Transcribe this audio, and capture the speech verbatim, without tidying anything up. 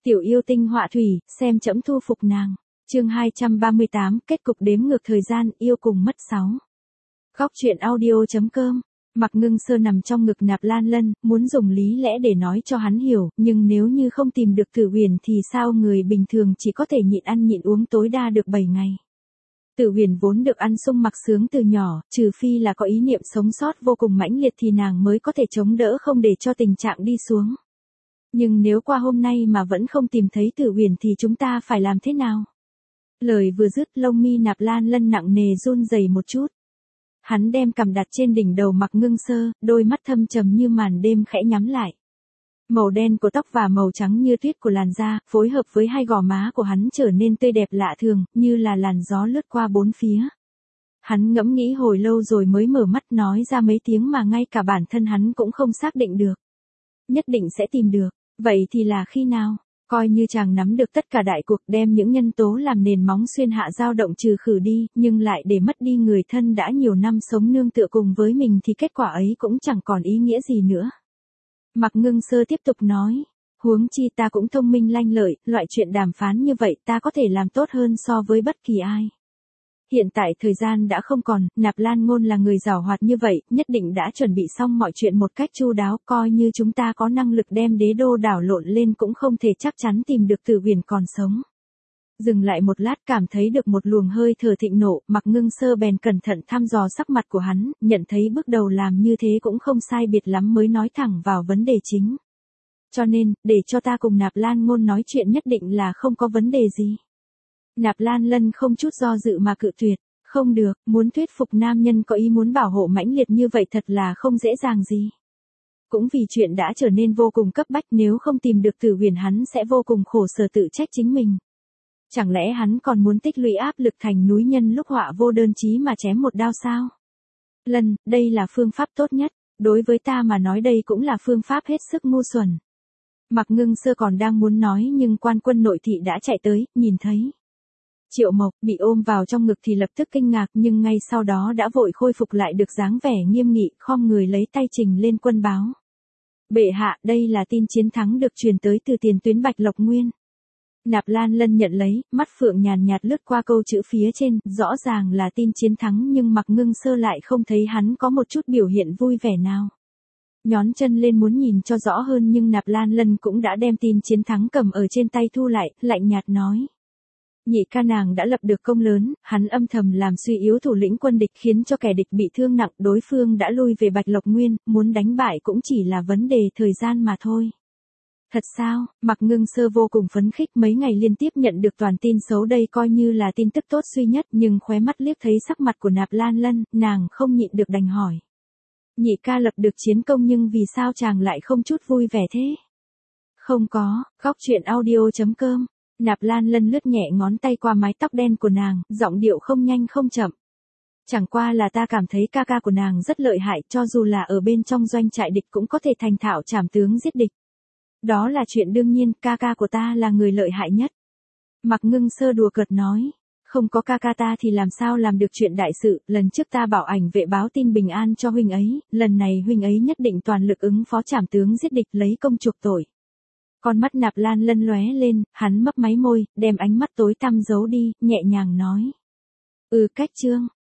Tiểu yêu tinh họa thủy, xem trẫm thu phục nàng. Chương hai trăm ba mươi tám, kết cục đếm ngược thời gian, yêu cùng mất sáu. Góc truyện audio chấm com. Mặc Ngưng Sơ nằm trong ngực Nạp Lan Lân, muốn dùng lý lẽ để nói cho hắn hiểu, nhưng nếu như không tìm được Tử Huyền thì sao, người bình thường chỉ có thể nhịn ăn nhịn uống tối đa được bảy ngày. Tử Huyền vốn được ăn sung mặc sướng từ nhỏ, trừ phi là có ý niệm sống sót vô cùng mãnh liệt thì nàng mới có thể chống đỡ không để cho tình trạng đi xuống. Nhưng nếu qua hôm nay mà vẫn không tìm thấy Tử Huyền thì chúng ta phải làm thế nào? Lời vừa dứt, lông mi Nạp Lan Lân nặng nề run rẩy một chút. Hắn đem cằm đặt trên đỉnh đầu Mặc Ngưng Sơ, đôi mắt thâm trầm như màn đêm khẽ nhắm lại. Màu đen của tóc và màu trắng như tuyết của làn da, phối hợp với hai gò má của hắn trở nên tươi đẹp lạ thường, như là làn gió lướt qua bốn phía. Hắn ngẫm nghĩ hồi lâu rồi mới mở mắt, nói ra mấy tiếng mà ngay cả bản thân hắn cũng không xác định được. Nhất định sẽ tìm được, vậy thì là khi nào? Coi như chàng nắm được tất cả đại cuộc, đem những nhân tố làm nền móng xuyên hạ dao động trừ khử đi, nhưng lại để mất đi người thân đã nhiều năm sống nương tựa cùng với mình thì kết quả ấy cũng chẳng còn ý nghĩa gì nữa. Mặc Ngưng Sơ tiếp tục nói, huống chi ta cũng thông minh lanh lợi, loại chuyện đàm phán như vậy ta có thể làm tốt hơn so với bất kỳ ai. Hiện tại thời gian đã không còn, Nạp Lan Ngôn là người giàu hoạt như vậy, nhất định đã chuẩn bị xong mọi chuyện một cách chu đáo, coi như chúng ta có năng lực đem đế đô đảo lộn lên cũng không thể chắc chắn tìm được Tử Huyền còn sống. Dừng lại một lát, cảm thấy được một luồng hơi thở thịnh nộ, Mặc Ngưng Sơ bèn cẩn thận thăm dò sắc mặt của hắn, nhận thấy bước đầu làm như thế cũng không sai biệt lắm mới nói thẳng vào vấn đề chính. Cho nên, để cho ta cùng Nạp Lan Ngôn nói chuyện nhất định là không có vấn đề gì. Nạp Lan Lân không chút do dự mà cự tuyệt, không được, muốn thuyết phục nam nhân có ý muốn bảo hộ mãnh liệt như vậy thật là không dễ dàng gì. Cũng vì chuyện đã trở nên vô cùng cấp bách, nếu không tìm được Tử Huyền hắn sẽ vô cùng khổ sở tự trách chính mình. Chẳng lẽ hắn còn muốn tích lũy áp lực thành núi nhân lúc họa vô đơn chí mà chém một đao sao? Lân, đây là phương pháp tốt nhất, đối với ta mà nói đây cũng là phương pháp hết sức ngu xuẩn. Mặc Ngưng Sơ còn đang muốn nói nhưng quan quân nội thị đã chạy tới, nhìn thấy Triệu Mộc bị ôm vào trong ngực thì lập tức kinh ngạc, nhưng ngay sau đó đã vội khôi phục lại được dáng vẻ nghiêm nghị, khom người lấy tay trình lên quân báo. Bệ hạ, đây là tin chiến thắng được truyền tới từ tiền tuyến Bạch Lộc Nguyên. Nạp Lan Lân nhận lấy, mắt phượng nhàn nhạt lướt qua câu chữ phía trên, rõ ràng là tin chiến thắng nhưng Mặc Ngưng Sơ lại không thấy hắn có một chút biểu hiện vui vẻ nào. Nhón chân lên muốn nhìn cho rõ hơn nhưng Nạp Lan Lân cũng đã đem tin chiến thắng cầm ở trên tay thu lại, lạnh nhạt nói. Nhị ca nàng đã lập được công lớn, hắn âm thầm làm suy yếu thủ lĩnh quân địch khiến cho kẻ địch bị thương nặng, đối phương đã lui về Bạch Lộc Nguyên, muốn đánh bại cũng chỉ là vấn đề thời gian mà thôi. Thật sao? Mặc Ngưng Sơ vô cùng phấn khích, mấy ngày liên tiếp nhận được toàn tin xấu đây coi như là tin tức tốt duy nhất, nhưng khóe mắt liếc thấy sắc mặt của Nạp Lan Lân, nàng không nhịn được đành hỏi. Nhị ca lập được chiến công nhưng vì sao chàng lại không chút vui vẻ thế? Không có, góc truyện audio chấm com. Nạp Lan Lân lướt nhẹ ngón tay qua mái tóc đen của nàng, giọng điệu không nhanh không chậm. Chẳng qua là ta cảm thấy ca ca của nàng rất lợi hại, cho dù là ở bên trong doanh trại địch cũng có thể thành thạo trảm tướng giết địch. Đó là chuyện đương nhiên, ca ca của ta là người lợi hại nhất. Mặc Ngưng Sơ đùa cợt nói, không có ca ca ta thì làm sao làm được chuyện đại sự, lần trước ta bảo ảnh vệ báo tin bình an cho huynh ấy, lần này huynh ấy nhất định toàn lực ứng phó trảm tướng giết địch lấy công chuộc tội. Con mắt Nạp Lan Lân lóe lên, hắn mấp máy môi, đem ánh mắt tối tăm giấu đi, nhẹ nhàng nói. Ừ, cách chương,